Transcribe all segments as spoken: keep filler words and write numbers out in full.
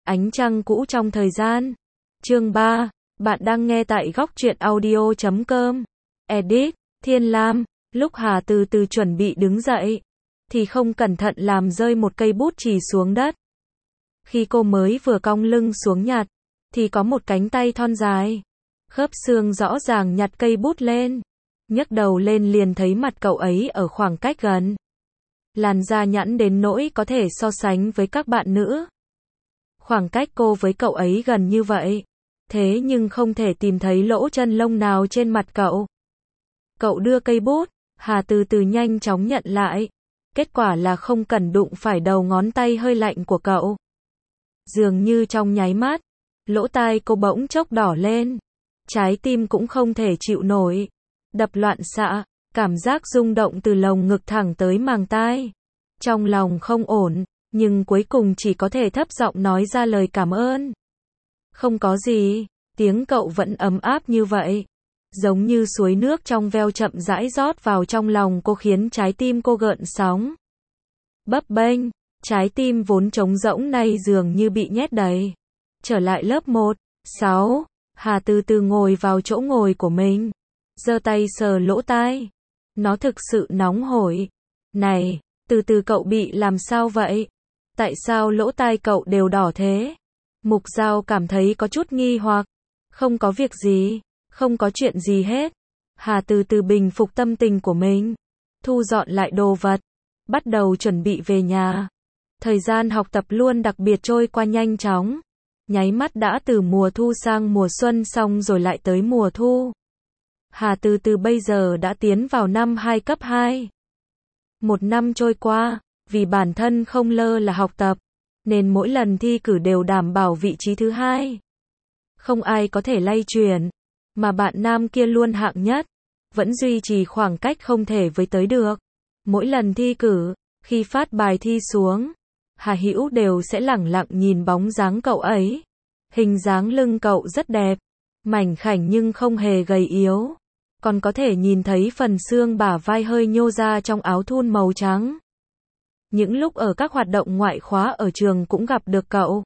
Ánh trăng cũ trong thời gian. Chương ba. Bạn đang nghe tại góc truyện audio chấm com. Edit, Thiên Lam. Lúc Hà từ từ chuẩn bị đứng dậy, thì không cẩn thận làm rơi một cây bút chì xuống đất. Khi cô mới vừa cong lưng xuống nhặt, thì có một cánh tay thon dài, khớp xương rõ ràng nhặt cây bút lên. Nhấc đầu lên liền thấy mặt cậu ấy ở khoảng cách gần. Làn da nhẵn đến nỗi có thể so sánh với các bạn nữ. Khoảng cách cô với cậu ấy gần như vậy, thế nhưng không thể tìm thấy lỗ chân lông nào trên mặt cậu. Cậu đưa cây bút, Hà từ từ nhanh chóng nhận lại. Kết quả là không cần đụng phải đầu ngón tay hơi lạnh của cậu. Dường như trong nháy mắt, lỗ tai cô bỗng chốc đỏ lên. Trái tim cũng không thể chịu nổi, đập loạn xạ, cảm giác rung động từ lồng ngực thẳng tới màng tai. Trong lòng không ổn, nhưng cuối cùng chỉ có thể thấp giọng nói ra lời cảm ơn. Không có gì, tiếng cậu vẫn ấm áp như vậy. Giống như suối nước trong veo chậm rãi rót vào trong lòng cô khiến trái tim cô gợn sóng. Bấp bênh, trái tim vốn trống rỗng này dường như bị nhét đầy. Trở lại lớp một, sáu, Hà từ từ ngồi vào chỗ ngồi của mình. Giơ tay sờ lỗ tai. Nó thực sự nóng hổi. Này, từ từ cậu bị làm sao vậy? Tại sao lỗ tai cậu đều đỏ thế? Mục Giao cảm thấy có chút nghi hoặc. Không có việc gì, không có chuyện gì hết. Hà từ từ bình phục tâm tình của mình, thu dọn lại đồ vật, bắt đầu chuẩn bị về nhà. Thời gian học tập luôn đặc biệt trôi qua nhanh chóng. Nháy mắt đã từ mùa thu sang mùa xuân xong rồi lại tới mùa thu. Hà từ từ bây giờ đã tiến vào năm hai cấp hai. Một năm trôi qua, vì bản thân không lơ là học tập, nên mỗi lần thi cử đều đảm bảo vị trí thứ hai. Không ai có thể lay chuyển, mà bạn nam kia luôn hạng nhất, vẫn duy trì khoảng cách không thể với tới được. Mỗi lần thi cử, khi phát bài thi xuống, Hà Hữu đều sẽ lẳng lặng nhìn bóng dáng cậu ấy. Hình dáng lưng cậu rất đẹp, mảnh khảnh nhưng không hề gầy yếu. Còn có thể nhìn thấy phần xương bả vai hơi nhô ra trong áo thun màu trắng. Những lúc ở các hoạt động ngoại khóa ở trường cũng gặp được cậu.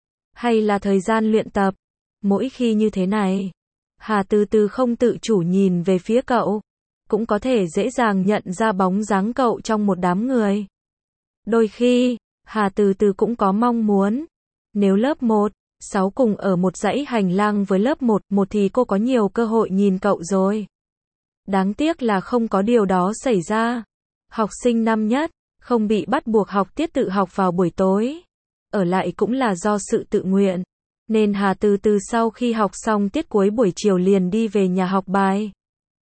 Hay là thời gian luyện tập. Mỗi khi như thế này, Hà từ từ không tự chủ nhìn về phía cậu. Cũng có thể dễ dàng nhận ra bóng dáng cậu trong một đám người. Đôi khi, Hà từ từ cũng có mong muốn. Nếu lớp một, sáu cùng ở một dãy hành lang với lớp một, một thì cô có nhiều cơ hội nhìn cậu rồi. Đáng tiếc là không có điều đó xảy ra. Học sinh năm nhất, không bị bắt buộc học tiết tự học vào buổi tối. Ở lại cũng là do sự tự nguyện. Nên Hà từ từ sau khi học xong tiết cuối buổi chiều liền đi về nhà học bài.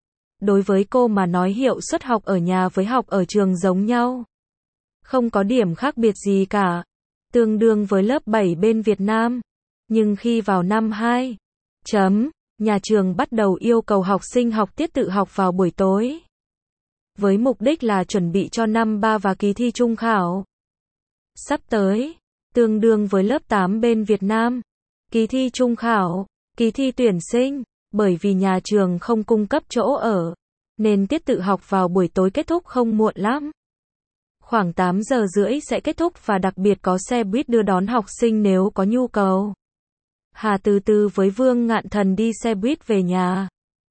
Đối với cô mà nói hiệu suất học ở nhà với học ở trường giống nhau. Không có điểm khác biệt gì cả. Tương đương với lớp bảy bên Việt Nam. Nhưng khi vào năm hai, chấm, nhà trường bắt đầu yêu cầu học sinh học tiết tự học vào buổi tối. Với mục đích là chuẩn bị cho năm ba và kỳ thi trung khảo. Sắp tới, tương đương với lớp tám bên Việt Nam. Kỳ thi trung khảo, kỳ thi tuyển sinh, bởi vì nhà trường không cung cấp chỗ ở, nên tiết tự học vào buổi tối kết thúc không muộn lắm. Khoảng tám giờ rưỡi sẽ kết thúc và đặc biệt có xe buýt đưa đón học sinh nếu có nhu cầu. Hà từ từ với Vương Ngạn Thần đi xe buýt về nhà.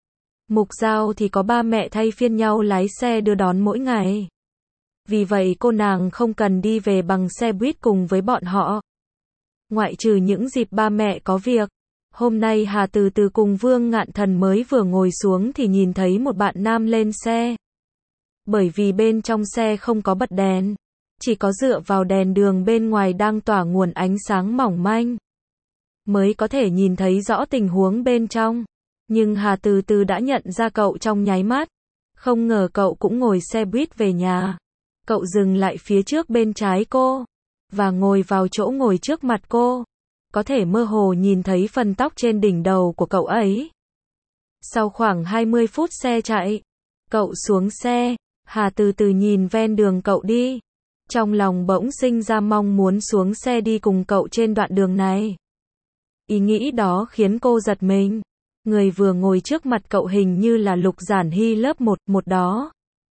Mục Giao thì có ba mẹ thay phiên nhau lái xe đưa đón mỗi ngày. Vì vậy cô nàng không cần đi về bằng xe buýt cùng với bọn họ. Ngoại trừ những dịp ba mẹ có việc. Hôm nay Hà từ từ cùng Vương Ngạn Thần mới vừa ngồi xuống thì nhìn thấy một bạn nam lên xe. Bởi vì bên trong xe không có bật đèn, chỉ có dựa vào đèn đường bên ngoài đang tỏa nguồn ánh sáng mỏng manh, mới có thể nhìn thấy rõ tình huống bên trong. Nhưng Hà từ từ đã nhận ra cậu trong nháy mắt. Không ngờ cậu cũng ngồi xe buýt về nhà. Cậu dừng lại phía trước bên trái cô, và ngồi vào chỗ ngồi trước mặt cô. Có thể mơ hồ nhìn thấy phần tóc trên đỉnh đầu của cậu ấy. Sau khoảng hai mươi phút xe chạy, cậu xuống xe. Hà từ từ nhìn ven đường cậu đi. Trong lòng bỗng sinh ra mong muốn xuống xe đi cùng cậu trên đoạn đường này. Ý nghĩ đó khiến cô giật mình. Người vừa ngồi trước mặt cậu hình như là Lục Giản Hy lớp một, một đó.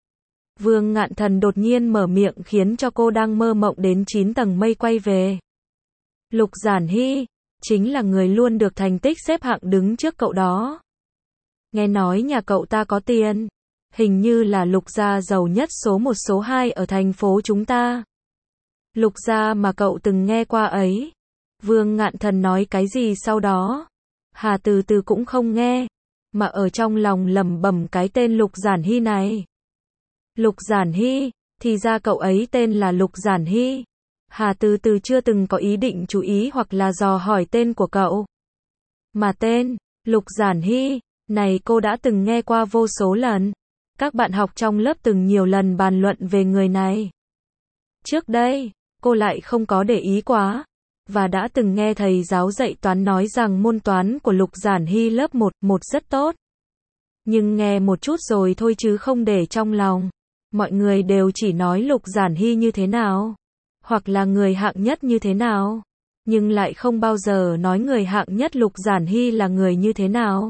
Vương Ngạn Thần đột nhiên mở miệng khiến cho cô đang mơ mộng đến chín tầng mây quay về. Lục Giản Hy, chính là người luôn được thành tích xếp hạng đứng trước cậu đó. Nghe nói nhà cậu ta có tiền, hình như là Lục gia giàu nhất số một số hai ở thành phố chúng ta. Lục gia mà cậu từng nghe qua ấy. Vương Ngạn Thần nói cái gì sau đó? Hà Từ Từ cũng không nghe, mà ở trong lòng lẩm bẩm cái tên Lục Giản Hy này. Lục Giản Hy, thì ra cậu ấy tên là Lục Giản Hy. Hà Từ Từ chưa từng có ý định chú ý hoặc là dò hỏi tên của cậu. Mà tên, Lục Giản Hy, này cô đã từng nghe qua vô số lần. Các bạn học trong lớp từng nhiều lần bàn luận về người này. Trước đây, cô lại không có để ý quá, và đã từng nghe thầy giáo dạy toán nói rằng môn toán của Lục Giản Hy lớp một, một rất tốt. Nhưng nghe một chút rồi thôi chứ không để trong lòng. Mọi người đều chỉ nói Lục Giản Hy như thế nào, hoặc là người hạng nhất như thế nào, nhưng lại không bao giờ nói người hạng nhất Lục Giản Hy là người như thế nào.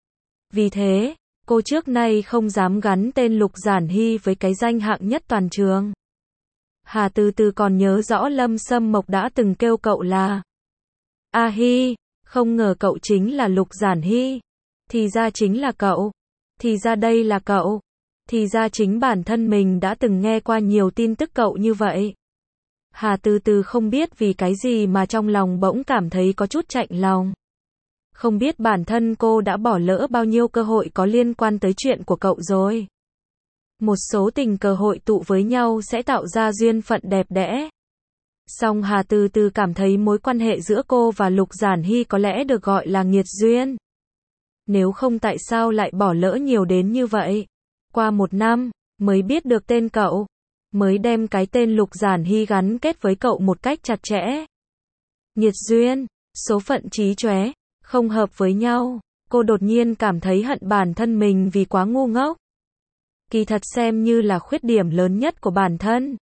Vì thế, cô trước nay không dám gắn tên Lục Giản Hy với cái danh hạng nhất toàn trường. Hà Từ Từ còn nhớ rõ Lâm Sâm Mộc đã từng kêu cậu là A Hy, không ngờ cậu chính là Lục Giản Hy. Thì ra chính là cậu. Thì ra đây là cậu. Thì ra chính bản thân mình đã từng nghe qua nhiều tin tức cậu như vậy. Hà Từ Từ không biết vì cái gì mà trong lòng bỗng cảm thấy có chút chạnh lòng. Không biết bản thân cô đã bỏ lỡ bao nhiêu cơ hội có liên quan tới chuyện của cậu rồi. Một số tình cờ hội tụ với nhau sẽ tạo ra duyên phận đẹp đẽ. Song Hà Từ Từ cảm thấy mối quan hệ giữa cô và Lục Giản Hy có lẽ được gọi là nghiệt duyên. Nếu không tại sao lại bỏ lỡ nhiều đến như vậy. Qua một năm, mới biết được tên cậu, mới đem cái tên Lục Giản Hy gắn kết với cậu một cách chặt chẽ. Nghiệt duyên, số phận chí chóe, không hợp với nhau, cô đột nhiên cảm thấy hận bản thân mình vì quá ngu ngốc. Kỳ thật xem như là khuyết điểm lớn nhất của bản thân.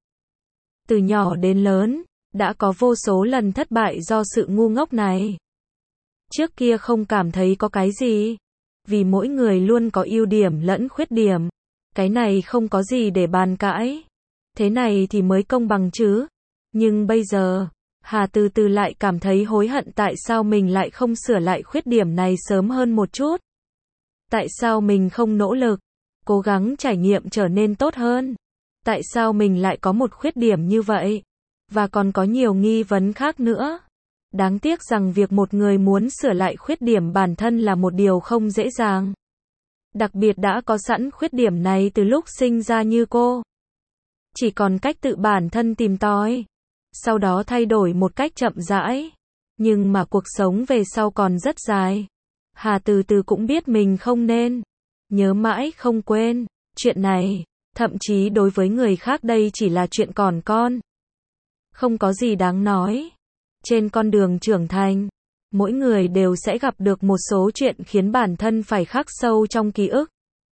Từ nhỏ đến lớn, đã có vô số lần thất bại do sự ngu ngốc này. Trước kia không cảm thấy có cái gì, vì mỗi người luôn có ưu điểm lẫn khuyết điểm. Cái này không có gì để bàn cãi. Thế này thì mới công bằng chứ. Nhưng bây giờ, Hà Từ Từ lại cảm thấy hối hận tại sao mình lại không sửa lại khuyết điểm này sớm hơn một chút. Tại sao mình không nỗ lực, cố gắng trải nghiệm trở nên tốt hơn? Tại sao mình lại có một khuyết điểm như vậy? Và còn có nhiều nghi vấn khác nữa. Đáng tiếc rằng việc một người muốn sửa lại khuyết điểm bản thân là một điều không dễ dàng. Đặc biệt đã có sẵn khuyết điểm này từ lúc sinh ra như cô. Chỉ còn cách tự bản thân tìm tòi. Sau đó thay đổi một cách chậm rãi. Nhưng mà cuộc sống về sau còn rất dài. Hà Từ Từ cũng biết mình không nên nhớ mãi không quên chuyện này. Thậm chí đối với người khác đây chỉ là chuyện còn con. Không có gì đáng nói. Trên con đường trưởng thành, mỗi người đều sẽ gặp được một số chuyện khiến bản thân phải khắc sâu trong ký ức.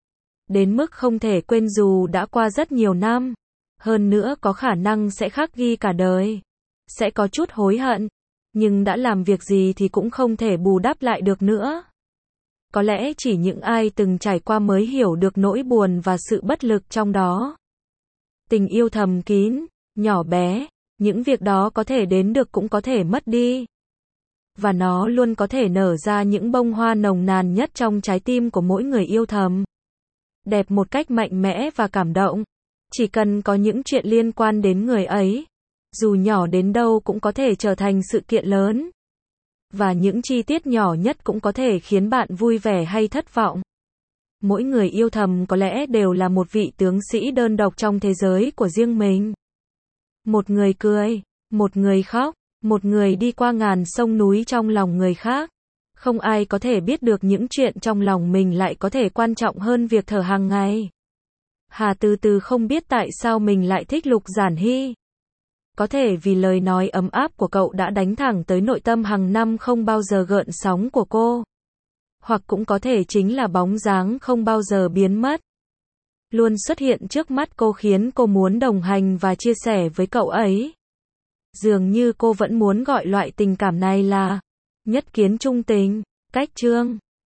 Đến mức không thể quên dù đã qua rất nhiều năm. Hơn nữa có khả năng sẽ khắc ghi cả đời. Sẽ có chút hối hận. Nhưng đã làm việc gì thì cũng không thể bù đắp lại được nữa. Có lẽ chỉ những ai từng trải qua mới hiểu được nỗi buồn và sự bất lực trong đó. Tình yêu thầm kín, nhỏ bé, những việc đó có thể đến được cũng có thể mất đi. Và nó luôn có thể nở ra những bông hoa nồng nàn nhất trong trái tim của mỗi người yêu thầm. Đẹp một cách mạnh mẽ và cảm động. Chỉ cần có những chuyện liên quan đến người ấy, dù nhỏ đến đâu cũng có thể trở thành sự kiện lớn. Và những chi tiết nhỏ nhất cũng có thể khiến bạn vui vẻ hay thất vọng. Mỗi người yêu thầm có lẽ đều là một vị tướng sĩ đơn độc trong thế giới của riêng mình. Một người cười, một người khóc, một người đi qua ngàn sông núi trong lòng người khác. Không ai có thể biết được những chuyện trong lòng mình lại có thể quan trọng hơn việc thở hàng ngày. Hà Từ Từ không biết tại sao mình lại thích Lục Giản Hy. Có thể vì lời nói ấm áp của cậu đã đánh thẳng tới nội tâm hàng năm không bao giờ gợn sóng của cô. Hoặc cũng có thể chính là bóng dáng không bao giờ biến mất. Luôn xuất hiện trước mắt cô khiến cô muốn đồng hành và chia sẻ với cậu ấy. Dường như cô vẫn muốn gọi loại tình cảm này là nhất kiến trung tình, cách chương.